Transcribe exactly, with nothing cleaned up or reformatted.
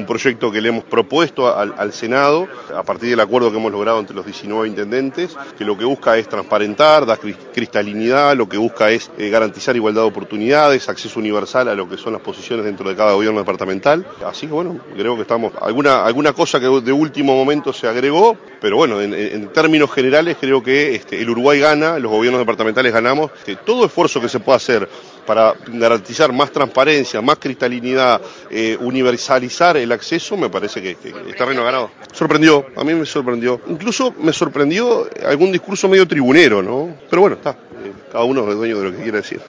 un proyecto que le hemos propuesto al, al Senado, a partir del acuerdo que hemos logrado entre los diecinueve intendentes, que lo que busca es transparentar, dar cristalinidad, lo que busca es eh, garantizar igualdad de oportunidades, acceso universal a lo que son las posiciones dentro de cada gobierno departamental. Así que bueno, creo que estamos, alguna, alguna cosa que de último momento se agregó, pero bueno, en, en términos generales creo que este, el Uruguay gana, los gobiernos departamentales ganamos, que todo esfuerzo que se pueda hacer para garantizar más transparencia, más cristalinidad, eh, universalizar el acceso, me parece que, que el terreno ganado. Sorprendió, a mí me sorprendió. Incluso me sorprendió algún discurso medio tribunero, ¿no? Pero bueno, está, eh, cada uno es dueño de lo que quiere decir.